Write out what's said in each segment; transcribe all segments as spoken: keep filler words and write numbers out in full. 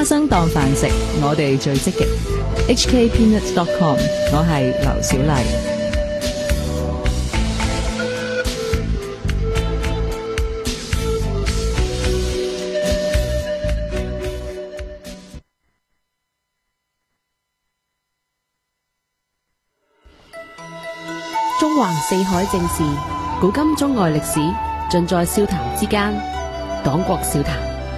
花生當飯食，我哋最積極。H K peanuts dot com， 我係劉小麗。 中橫四海正事，古今中外歷史，盡在笑談之間。廣國笑談。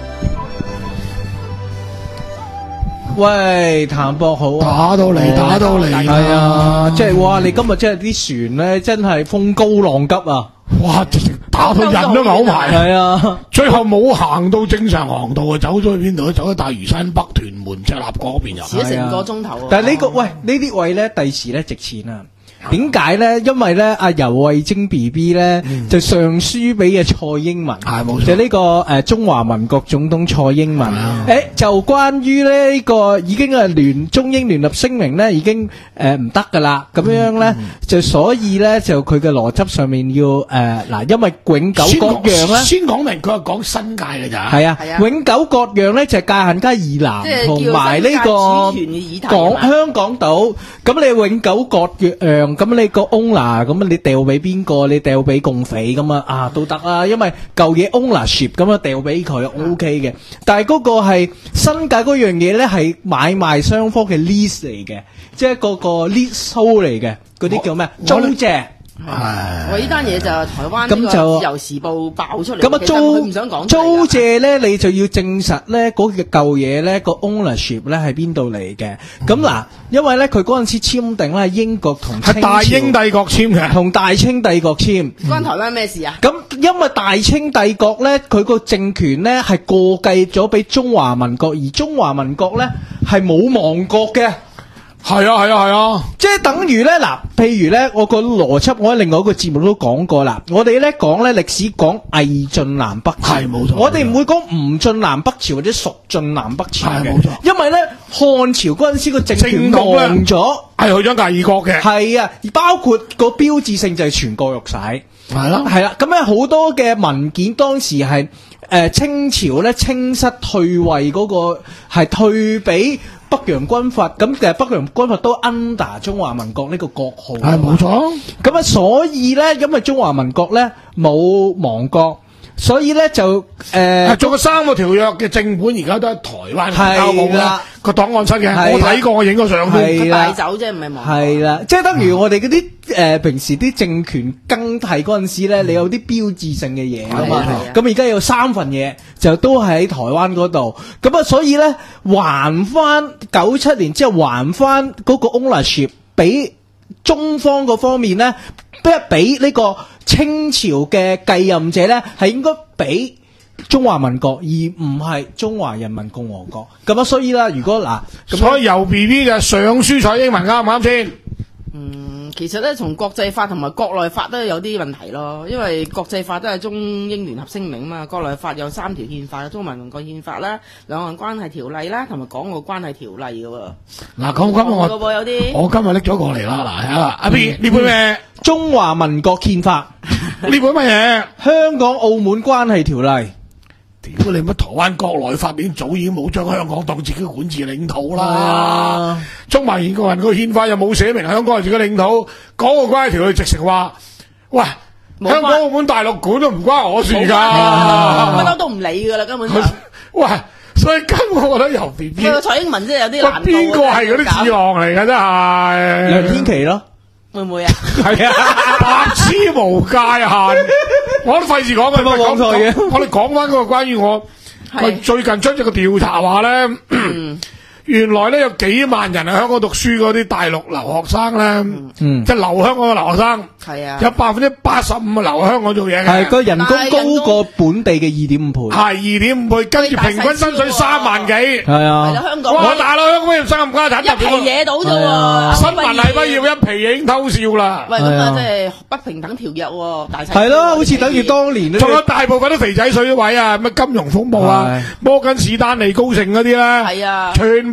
喂，譚博好啊！ 打到嚟，打到嚟， 係啊！即係哇，你今日真係啲船咧，真係風高浪急啊！ 哇，直情打到人都嘔埋。 係啊， 最後冇行到正常航道啊，走咗去邊度？走咗大嶼山北屯門赤鱲角嗰邊入。 遲咗成個鐘頭啊！ 但係呢個喂呢啲位咧，第時咧值錢啊！點解咧？因為咧，阿游慧晶 B B 咧就上書俾嘅蔡英文， 係冇錯， 就呢個誒中華民國總統蔡英文。誒，就關於咧呢個已經係聯中英聯合聲明咧，已經誒唔得噶啦。咁樣咧就所以咧就佢嘅邏輯上面要誒嗱，因為永久割讓咧， 先講明佢係講新界嘅咋。 係啊，永久割讓咧就係界限街以南同埋呢個港香港島。咁你永久割讓。咁你個 owner 咁你掉俾邊個？你掉俾共匪咁啊？啊都得啊，因為舊嘢 ownership 咁啊，掉俾佢 OK 嘅。但係嗰個係新界嗰樣嘢咧，係買賣雙方嘅 lease 嚟嘅，即係嗰個 leasehold 嚟嘅，嗰啲叫咩？租借。 係，我呢單嘢就係台灣咁就由時報爆出嚟。 咁啊租唔想講租借咧，你就要證實咧嗰個舊嘢咧個 ownership 咧係邊度嚟嘅。咁嗱，因為咧佢嗰陣時簽訂咧係英國同係大英帝國簽嘅， 同大清帝國簽。 關台灣咩事啊？ 咁因為大清帝國咧，佢個政權咧係過繼咗俾中華民國，而中華民國咧係冇亡國嘅。 係啊係啊係啊， 即係等於咧嗱，譬如咧，我個邏輯，我喺另外一個節目都講過啦。我哋咧講咧歷史講魏晉南北朝， 係冇錯。 我哋唔會講吳晉南北朝或者蜀晉南北朝嘅， 係冇錯。 因為咧漢朝嗰陣時個政權亡咗， 係去咗第二國嘅。 係啊，包括個標誌性就係全國玉璽， 係啦， 係啦。咁咧好多嘅文件當時係誒、呃、清朝咧清室退位嗰、那個係退俾北洋軍閥，咁其實北洋軍閥都 under 中華民國呢個國號， 係冇錯。 咁啊，所以咧，因為中華民國咧冇亡國，所以咧就誒， 做過三個條約嘅正本，而家都喺台灣交冇啦個檔案室嘅，我睇過，我影咗相都係啦，走啫，唔係亡。 係啦，即係等於我哋嗰啲誒平時啲政權更替嗰陣時咧，你有啲標誌性嘅嘢啊嘛，咁而家有三份嘢就都係喺台灣嗰度，咁啊，所以咧還翻九七年之後還翻嗰個 ownership 俾中方嗰方面咧，俾俾呢個清朝嘅繼任者咧，係應該俾中華民國，而唔係中華人民共和國。咁啊，所以啦，如果嗱， 所以由 B B 嘅上書蔡英文啱唔啱先？ 嗯，其實咧，從國際法同埋國內法都有啲問題咯，因為國際法都係中英聯合聲明嘛，國內法有三條憲法，中華民國憲法啦、兩岸關係條例啦，同埋港澳關係條例嘅喎。 嗱，咁今日我有啲我今日拎咗過嚟啦，嗱啊，阿 B 呢本咩？ 中華民國憲法呢本乜嘢？ 香港澳門關係條例。 屌你乜台灣國內法典早已經冇將香港當自己管治領土啦，中華民國人個憲法又冇寫明香港係自己領土，港澳關係條例直情話，喂，香港澳門大陸管都唔關我事噶， 不嬲都唔理噶啦，根本就， 喂，所以根本我覺得由 B B， 蔡英文真係有啲難度。 邊個係嗰啲智囊嚟噶真係？ 梁天琦咯。 會唔會啊？ 係啊，白痴無界限，我都費事講佢冇講錯嘢。我哋講翻嗰個關於我，我最近出咗個調查話咧，原來咧有幾萬人喺香港讀書嗰啲大陸留學生咧，即係留香港嘅留學生， 係啊， 有百分之八十五係留香港做嘢嘅， 係個人工高過本地嘅二點五倍， 係二點五倍，跟住平均薪水三萬幾，係啊， 香港我大佬香港畢業生唔關一皮嘢到啫喎， 新聞系畢業一皮已經偷笑啦， 喂，咁啊即係不平等條約喎，大細係咯，好似等於當年仲有大部分都肥仔水位啊，咩金融風暴啊，摩根士丹利高盛嗰啲咧， 係啊， 全部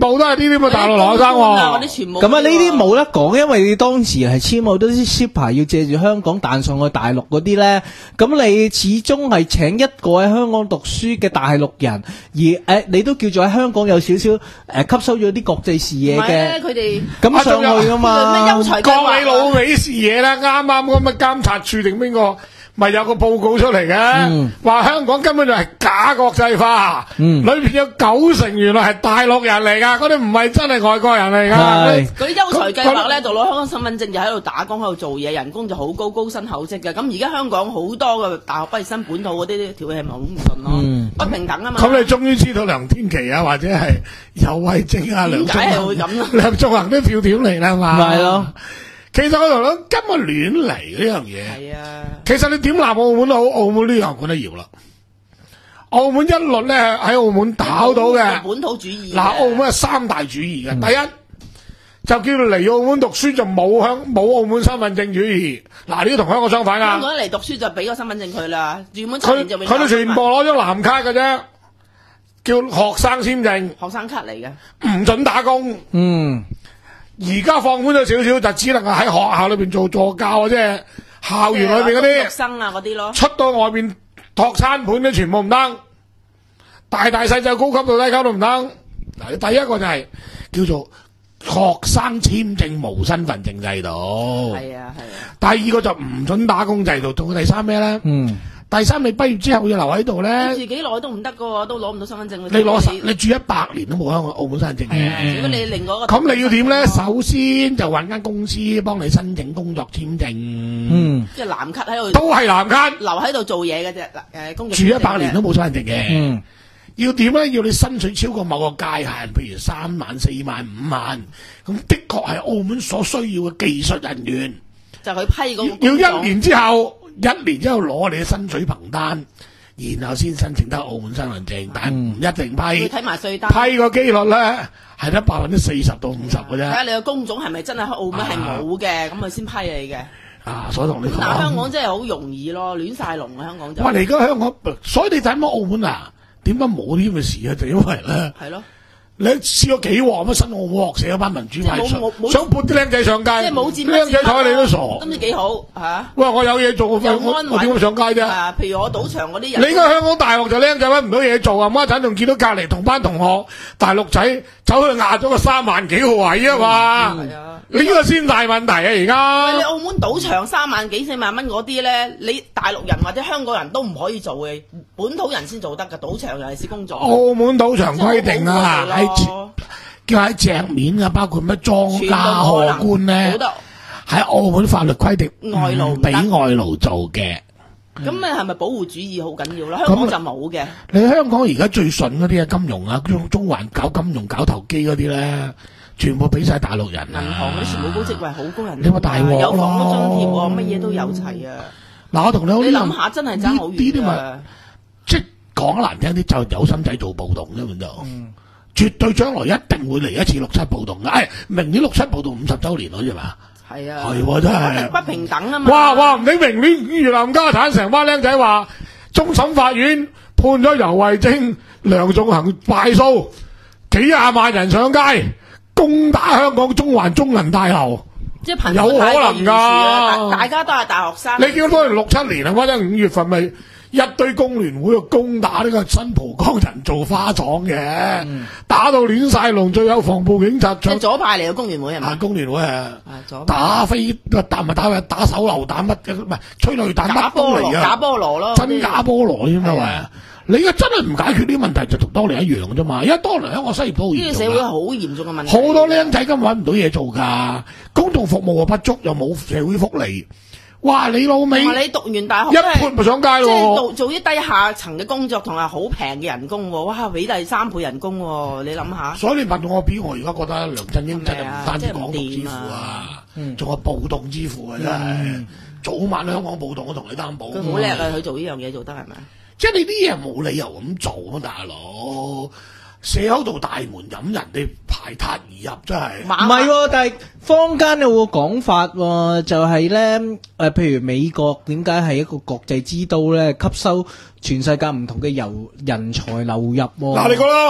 部都係呢啲咁嘅大陸留學生嗰喎。 啲全部咁啊，呢啲冇得講，因為你當時係簽好多啲 shipper 要借住香港彈上去大陸嗰啲咧，咁你始終係請一個喺香港讀書嘅大陸人，而誒、呃、你都叫做喺香港有少少誒吸收咗啲國際視野嘅， 佢哋咁上去噶嘛。 咩優才計劃講你老味視野啦，啱啱咁嘅監察處定邊個？咪有個報告出嚟嘅，話、嗯、香港根本就係假國際化，嗯、裏邊有九成原來係大陸人嚟噶，嗰啲唔係真係外國人嚟噶。 嗰啲優才計劃咧，就攞香港身份證就喺度打工喺度做嘢，人工就好高，高薪厚職嘅。咁而家香港好多嘅大學畢業生本土嗰啲條氣係咪好唔順咯？嗯、不平等啊嘛。咁你終於知道梁天琦啊，或者係游蕙禎啊，梁點解係會咁咯？ 梁頌恆啲票點嚟啦嘛？ 咪係咯。 其實我同你講，根本亂嚟呢樣嘢。 係啊。其實你點鬧澳門都好，澳門呢樣管得搖啦。澳門一律咧喺澳門搞到嘅本土主義。 嗱，澳門係三大主義嘅，嗯、第一就叫你嚟澳門讀書就冇香冇澳門身份證主義。嗱，呢啲同香港相反啊。 香港嚟讀書就俾個身份證佢啦，原本佢佢哋全部攞張藍卡嘅啫，叫學生簽證。 學生卡嚟嘅， 唔准打工。嗯。而家放寬咗少少，就只能夠喺學校裏邊做助教啊，即係校園裏邊嗰啲學生啊嗰啲咯。 出到外邊托餐盤都全部唔得，大大細細高級到低級都唔得。嗱，第一個就係叫做學生簽證無身份證制度。 係啊係啊。 第二個就唔准打工制度，仲有第三咩咧？嗯。第三，你畢業之後要留喺度咧， 你自己耐都唔得噶，都攞唔到身份證。 你攞實，你住一百年都冇香港澳門身份證嘅。 如果你另外個咁你要點咧？首先就揾間公司幫你申請工作簽證。嗯， 即係藍卡喺度， 都係藍卡， 留喺度做嘢嘅啫。誒，工作住一百年都冇身份證嘅。嗯，要點咧？要你薪水超過某個界限，譬如三萬、四萬、五萬，咁的確係澳門所需要嘅技術人員。 就佢批嗰個要一年之後。一年之後攞你嘅薪水憑單，然後先申請得澳門身份證，但係唔一定批。 睇埋稅單， 批個機率咧係得百分之四十到五十嘅啫。睇下你個工種係咪真係喺澳門係冇嘅，咁佢先批你嘅。 啊，所以同你講， 嗱，香港真係好容易咯，亂晒龍啊！香港就。 哇！你而家香港，所以你睇乜澳門啊？點解冇啲咁嘅事啊？就因為咧。係咯。你試過幾鑊乜新澳門學社嗰班民主派想撥啲僆仔上街， 即係冇佔僆仔睬你都傻， 都唔知幾好嚇。 喂，我有嘢做，我我點會上街啫？ 啊，譬如我賭場嗰啲人， 你而家香港大學就僆仔揾唔到嘢做啊！媽陣仲見到隔離同班同學大陸仔走去壓咗個三萬幾號位啊嘛！係啊，你呢個先大問題啊！而家喂，你澳門賭場三萬幾四萬蚊嗰啲咧，你大陸人或者香港人都唔可以做嘅，本土人先做得㗎。賭場尤其是工作。 澳門賭場規定啊，喺叫喺隻面啊，包括咩莊家荷官咧，喺澳門法律規定外勞俾外勞做嘅。 咁你係咪保護主義好緊要啦？香港就冇嘅。 你香港而家最順嗰啲啊，金融啊，中中環搞金融搞投機嗰啲咧，全部俾晒大陸人啊！ 銀行嗰啲全部高職位好高人， 你話大鑊咯， 有房屋津貼喎，乜嘢都有齊啊！ 嗱，我同你你諗下，真係爭好遠啊！ 即係講得難聽啲，就有心仔做暴動啫，咁就。絕對將來一定會嚟一次六七暴動嘅，哎，明年六七暴動五十週年好似嘛？ 係啊， 係真係不平等啊嘛！ 哇哇，唔理明年越南家產成班僆仔話，終審法院判咗游蕙禎、梁頌恆敗訴，幾廿萬人上街攻打香港中環中銀大樓， 即係有可能㗎， 大家都係大學生。 你叫多人六七年啊，或者五月份咪？一堆工聯會去攻打呢個新蒲崗人造花廠嘅，嗯、打到亂晒龍，最有防暴警察。 即係左派嚟嘅工聯會係咪？ 啊，工聯會啊，打飛打咪打咪打手榴彈乜嘅，唔係催淚彈乜都嚟啊！ 假菠蘿咯， 真假菠蘿添啊！喂，你而家真係唔解決呢啲問題，就同當年一樣嘅啫嘛。而家當年香港失業都好嚴重， 呢個社會好嚴重嘅問題。 好多僆仔根本揾唔到嘢做㗎，公眾服務又不足，又冇社會福利。哇！你老味， 你讀完大學一潑咪上街咯， 即係做做啲低下層嘅工作，同埋好平嘅人工，哇！俾第三倍人工，你諗下。 所以你問我表，我而家覺得梁振英真係唔單止港獨之父啊，仲有暴動之父啊！真係早晚香港暴動，我同你擔保。 佢好叻啊！佢做呢樣嘢做得係咪？ 即係你啲嘢冇理由咁做啊，大佬！社口度大門飲人哋排塔而入，真係唔係，但係坊間有個講法，就係咧誒，譬如美國點解係一個國際之都咧，吸收全世界唔同嘅遊人才流入。 嗱，你覺得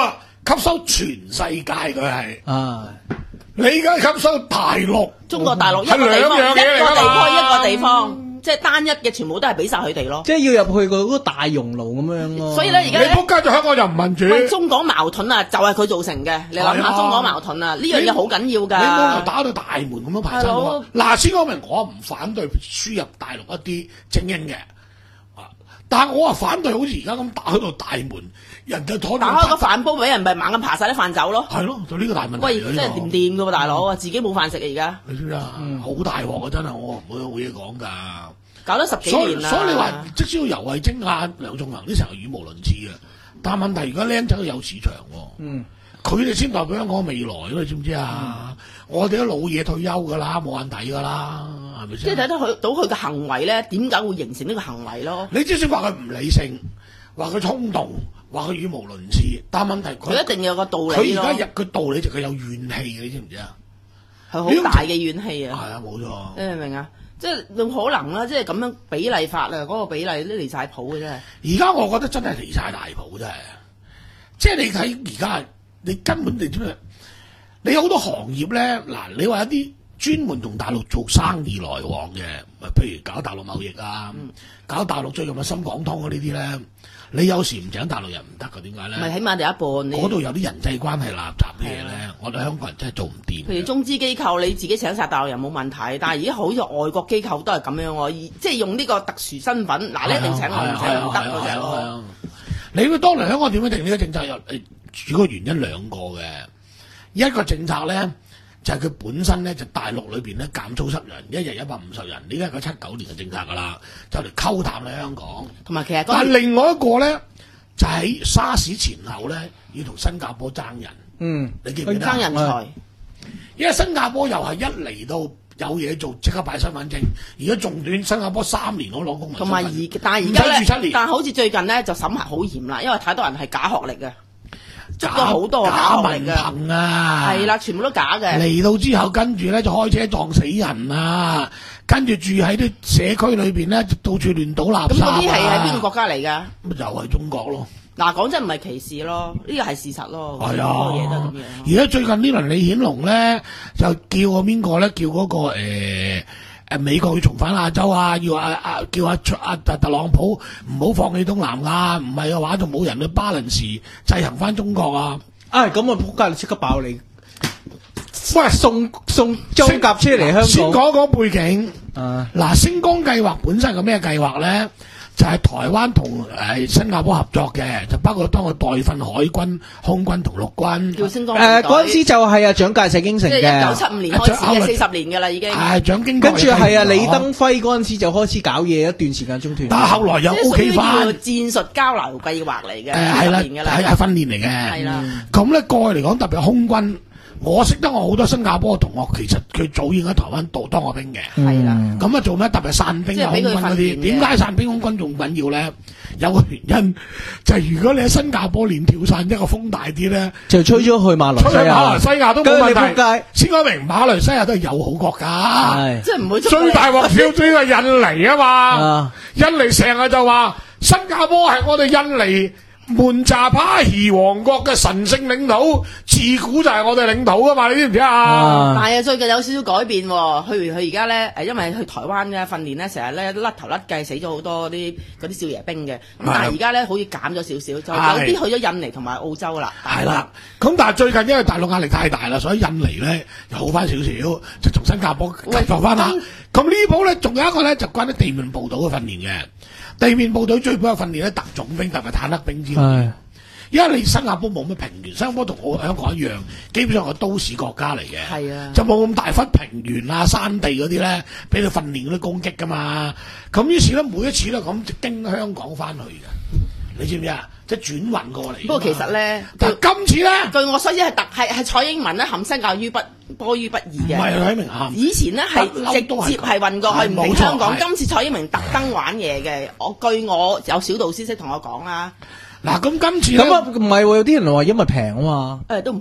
吸收全世界佢係。 啊， 你而家吸收大陸， 中國大陸一係個地方， 兩樣一個地嘢嚟㗎嘛方一個地方，即係單一嘅全部都係俾晒佢哋咯。 即係要入去嗰個大熔爐咁樣咯。 所以咧，而你家咧， 仆街就香港又唔民主， 喂，中港矛盾啊，就係佢造成嘅。你諗係啊下中港矛盾啊，呢樣嘢好緊要你冇理由㗎。 打到大門咁樣排山係咯喎。嗱，先講明我唔反對輸入大陸一啲精英嘅，啊，但係我話反對好似而家咁打開到大門，人就妥打開個飯煲俾人，咪猛咁爬晒啲飯走咯。 係咯，就呢個大問題。 喂，真係掂掂㗎喎，大佬啊，自己冇飯食啊，而家你知唔知啊？好大鑊啊！真係我唔會有嘢講㗎。 搞咗十幾所以年啦。 所以你話即使要游蕙禎啊、梁頌恆啲成日語無倫次嘅，但係問題而家僆仔都有市場喎。 嗯， 佢哋先代表香港未來，你知唔知啊？我哋啲老嘢退休㗎啦，冇眼睇㗎啦，係咪先？ 即係睇到佢到佢嘅行為咧，點解會形成呢個行為咯？ 你即使話佢唔理性，話佢衝動，話佢語無倫次，但係問題佢一定有個道理咯。 佢而家入佢道理就佢有怨氣，你知唔知啊？ 係好大嘅怨氣啊！ 係啊，冇錯。 你明唔明啊？即係用可能啦，即係咁樣比例法啊，嗰、那個比例都離晒譜嘅真係。 而家我覺得真係離晒大譜真係，即係你睇而家，你根本你知咩？你有好多行業咧，嗱，你話一啲專門同大陸做生意來往嘅，咪譬如搞大陸貿易啊， 嗯、 搞大陸最近嘅深港通啊呢啲咧，你有時唔請大陸人唔得㗎，點解咧？ 咪起碼第一半。 嗰度有啲人際關係垃圾嘅嘢咧，我哋香港人真係做唔掂。 譬如中資機構，你自己請晒大陸人冇問題，但係而家好似外國機構都係咁樣喎，即係用呢個特殊身份，嗱，你一定請我唔請唔得嗰隻咯。 你會當年香港點樣定呢個政策？有主要原因兩個嘅，一個政策咧就係、是、佢本身咧就大陸裏邊咧減租十人，一日一百五十人，呢個係個七九年嘅政策㗎啦，就嚟溝淡喺香港。 同埋其實、那個， 但係另外一個咧就喺、是、沙士前後咧要同新加坡爭人。 嗯， 你記唔記得？ 爭人才， 因為新加坡又係一嚟到有嘢做，即刻擺身份證。而家仲短，新加坡三年我攞公民身份。 同埋而但係而家咧， 唔使住七年但係好似最近咧就審核好嚴啦，因為太多人係假學歷嘅，捉假咗好多假假學歷文憑嘅， 啊！ 係啦，全部都假嘅。 嚟到之後，跟住咧就開車撞死人啊！跟住住喺啲社區裏邊咧，到處亂倒垃圾咁啊！ 嗰啲係喺邊個國家嚟㗎？ 咁就係中國咯。 嗱，講真唔係歧視咯，呢個係事實咯。 係好多嘢都係啊咁樣。 而家最近呢輪李顯龍咧，就叫個邊個咧？叫嗰、個誒誒、呃、美國要重返亞洲啊！要啊啊叫阿阿特特朗普唔好放棄東南亞，唔係嘅話就冇人去巴倫時制衡翻中國啊！ 啊，咁啊仆街，你即刻爆你！喂，送送裝甲車嚟香港。 先講講背景。 啊， 嗱，星光計劃本身係個咩計劃咧？就係、是、台灣同誒新加坡合作嘅，就包括當佢代訓海軍、空軍同陸軍。 叫星光誒嗰陣時就係啊蔣介石應承即係嘅， 一九七五年開始嘅，四十年㗎啦已經。 係蔣經國跟住係啊李登輝嗰陣時就開始搞嘢，一段時間中斷。 但係後來又 O K 翻。 即係屬於叫戰術交流計劃嚟嘅， 誒係啦， 四十年㗎啦， 係係訓練嚟嘅。 係啦。 咁咧過去嚟講，特別係空軍，我識得我好多新加坡嘅同學，其實佢早已經喺台灣度當過兵嘅。 係啦。 咁啊做咩？特別係散兵啊、空軍嗰啲，點解散兵空軍仲緊要咧？有個原因就係、是、如果你喺新加坡練跳傘，一個風大啲咧， 就吹咗去馬來西亞。 吹去馬來西亞都冇問題。先講明馬來西亞都係友好國家， 即係唔會最大鑊跳最係印尼啊嘛。印尼成日就話新加坡係我哋印尼門扎巴兒王國嘅神聖領土，自古就係我哋領土噶嘛，你知唔知啊？ 但係最近有少少改變喎，佢佢而家咧誒，因為去台灣嘅訓練咧，成日咧甩頭甩計死咗好多啲嗰啲少爺兵嘅，咁但係而家咧好似減咗少少，就有啲去咗印尼同埋澳洲啦。 係啦，咁但係最近因為大陸壓力太大啦，所以印尼咧又好翻少少，就同新加坡合作翻啦。咁呢鋪咧仲有一個咧就關於地面部隊嘅訓練嘅。地面部隊最主要訓練咧，特種兵特別坦克兵之類。因為你新加坡冇乜平原，新加坡同我香港一樣，基本上係都市國家嚟嘅， 係啊， 就冇咁大忽平原啊、山地嗰啲咧，俾你訓練嗰啲攻擊噶嘛。咁於是咧，每一次都咁就經香港翻去嘅，你知唔知啊？即係轉運過嚟。 不過其實咧， 但今次咧， 據我所知係特係係蔡英文咧含身教於不多於不義嘅。 唔係蔡英文含。 以前咧係直接係運過去唔停香港，今次蔡英文特登玩嘢嘅。我據我有小道消息同我講啦。 嗱，咁今次咁啊唔係喎，有啲人話因為平啊嘛。 誒都唔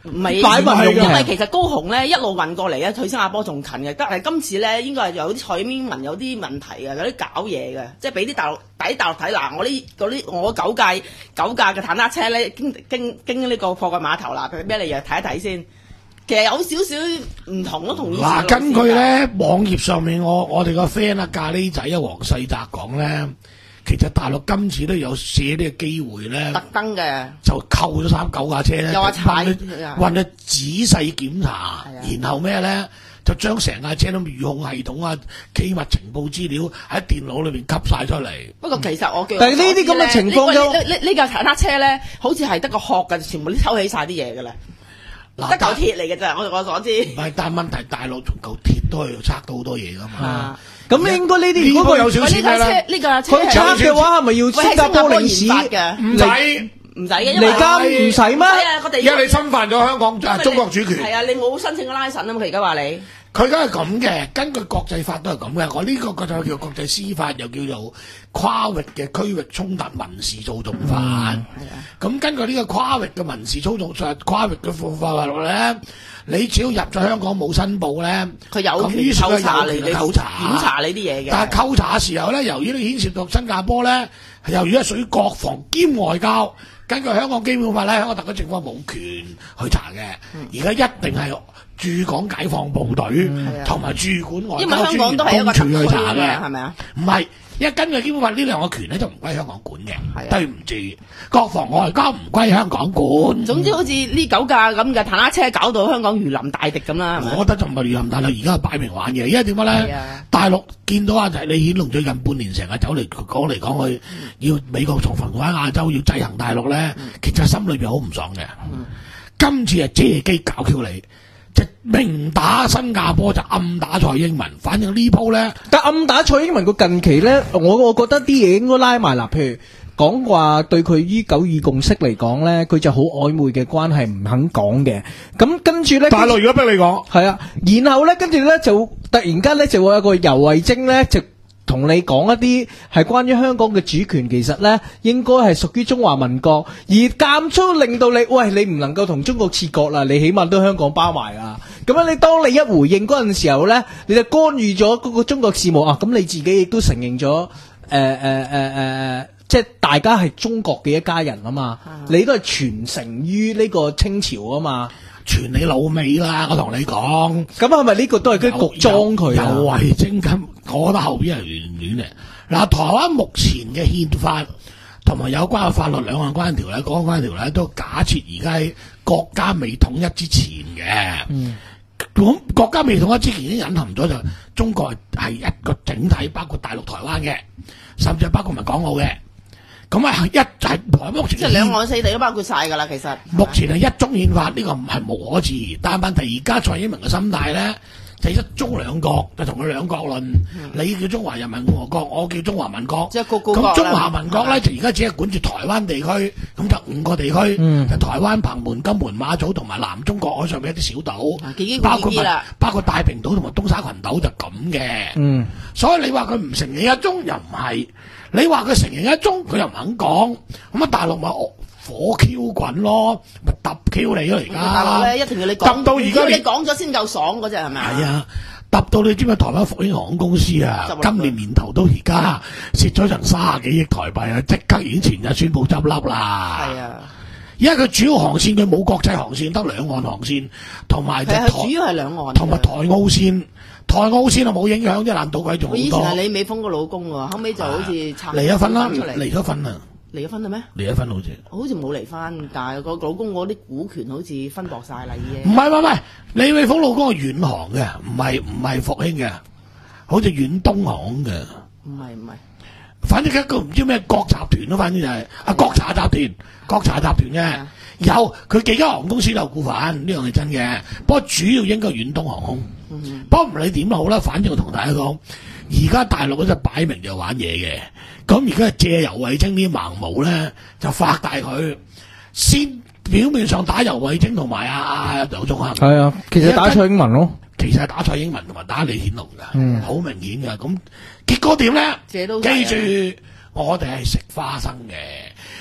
唔係擺埋因為其實高雄咧一路運過嚟咧，去新加坡仲近嘅。但係今次咧應該係有啲蔡英文有啲問題嘅，有啲搞嘢嘅，即係俾啲大陸俾大陸睇嗱，我呢嗰啲我九架九架嘅坦克車咧經經經呢個貨櫃碼頭啦，佢咩嚟嘅睇一睇先。其實有少少唔同咯，同以前嗱，根據咧網頁上面我我哋個 friend 啊咖喱仔啊黃世澤講咧，其實大陸今次都有借呢個機會咧， 特登嘅就扣咗三九架車咧， 又話踩運去仔細檢查，然後咩咧就將成架車都預控系統啊、機密情報資料喺電腦裏邊吸晒出嚟。 不過其實我叫， 但係呢啲咁嘅情況都呢呢呢架坦克車咧，好似係得個殼嘅，全部都抽起晒啲嘢嘅啦。得嚿鐵嚟嘅咋，我我所知。 唔係，但係問題大陸從嚿鐵都係測到好多嘢噶嘛。 咁應該呢啲如果佢有少少咩咧？ 呢架車佢測嘅話係咪要新加坡領事嘅？ 唔使唔使嘅，因為嚟監唔使咩？ 而家你侵犯咗香港啊中國主權。 係啊，你冇申請個拉神啊嘛，佢而家話你。 佢梗係咁嘅，根據國際法都係咁嘅。我呢個個就叫國際司法，又叫做跨域嘅區域衝突民事訴訟法。咁、嗯、根據呢個跨域嘅民事訴訟法、跨域嘅法律咧，你只要入咗香港冇申報咧， 佢有權扣查你嘅扣查、 檢查你啲嘢嘅。 但係扣查嘅時候咧，由於你牽涉到新加坡咧，由於係屬於國防兼外交，根據香港基本法咧，香港特區政府冇權去查嘅。而家、嗯、一定係駐港解放部隊同埋駐管外交專員公署去查嘅，係咪啊？唔係，因為根據基本法呢兩個權咧就唔歸香港管嘅。對唔住，國防外交唔歸香港管。 總之好似呢九架咁嘅坦克車搞到香港如臨大敵咁啦。 我覺得就唔係如臨大敵，而家係擺明玩嘅。因為點解咧？大陸見到啊，就係李顯龍最近半年成日走嚟講嚟講去，要美國從防喺亞洲要制衡大陸咧，其實心裏邊好唔爽嘅。今次係借機搞 Q 你。即明打新加坡就暗打蔡英文，反正呢鋪咧， 但暗打蔡英文個近期咧，我我覺得啲嘢應該拉埋啦。譬如講話對佢於九二共識嚟講咧，佢就好曖昧嘅關係唔肯講嘅。咁跟住咧， 大陸如果逼你講， 係啊，然後咧跟住咧就突然間咧就會有個游蕙禎咧就同你講一啲係關於香港嘅主權，其實咧應該係屬於中華民國，而間中令到你，喂，你唔能夠同中國切割啦，你起碼都香港包埋啊。咁樣你當你一回應嗰陣時候咧，你就干預咗嗰個中國事務啊。咁你自己亦都承認咗，誒誒誒誒，即係大家係中國嘅一家人啊嘛。你都係傳承於呢個清朝啊嘛。 傳你老味啦！我同你講， 咁係咪呢個都係啲局裝佢啊？ 游蕙禎咁，我覺得後邊係亂亂嘅。嗱，台灣目前嘅憲法同埋有關嘅法律兩岸關係條例、港關係條例都假設而家喺國家未統一之前嘅。嗯，咁國家未統一之前已經隱含咗就中國係一個整體，包括大陸、台灣嘅，甚至係包括埋港澳嘅。咁啊，一就係台目前即係兩岸四地都包括晒㗎啦，其實。 目前係一中憲法，呢、這個唔係無可置疑。但係問題而家蔡英文嘅心態咧，就一中兩國，就同佢兩國論。嗯、你叫中華人民共和國，我叫中華民國。 即係個個咁中華民國咧，就而家只係管住台灣地區，咁就五個地區，嗯、就台灣、澎門、金門、馬祖同埋南中國海上面一啲小島， 啊、 包括包括太平島同埋東沙群島就咁嘅。嗯，所以你話佢唔承認一中又唔係。你話佢承認一中，佢又唔肯講，咁啊大陸咪火 Q 滾咯，咪揼 Q 你咯而家。 大陸咧一定要你講， 揼到而家你講咗先夠爽嗰隻係咪啊？ 係啊，揼到你知唔知台灣復興航空公司啊？今年年頭到而家蝕咗成三十幾億台幣啊！即刻已經前日宣布執笠啦。係啊，因為佢主要航線佢冇國際航線，得兩岸航線，同埋就台主要係兩岸， 同埋台澳線。台澳線啊冇影響，啲爛賭鬼仲好多。 以前係李美鳳個老公喎，後尾就好似拆離咗婚啦，離咗婚啦， 離咗婚啦咩？ 離咗婚好似， 好似冇離婚，但係個老公嗰啲股權好似分薄晒啦已經。 唔係唔係唔係，李美鳳老公係遠航嘅，唔係唔係復興嘅，好似遠東航嘅。 唔係唔係， 反正一個唔知咩國集團咯，反正就係啊國茶集團，國茶集團嘅。有佢幾間航空公司都有股份，呢樣係真嘅。不過主要應該遠東航空。嗯、不過唔理點都好啦，反正我同大家講，而家大陸嗰隻擺明就玩嘢嘅。咁而家係借游蕙禎啲盲毛咧，就發大佢，先表面上打游蕙禎同埋阿劉宗恒。係啊，其實打蔡英文咯， 其實係打蔡英文同埋打李顯龍噶，好、嗯、明顯噶。咁結果點咧？記住，我哋係食花生嘅。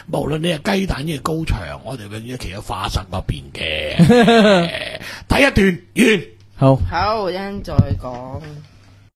無論你係雞蛋嘅高牆，我哋永遠企喺花生嗰邊嘅。第一段完。 好， 好，一陣再講。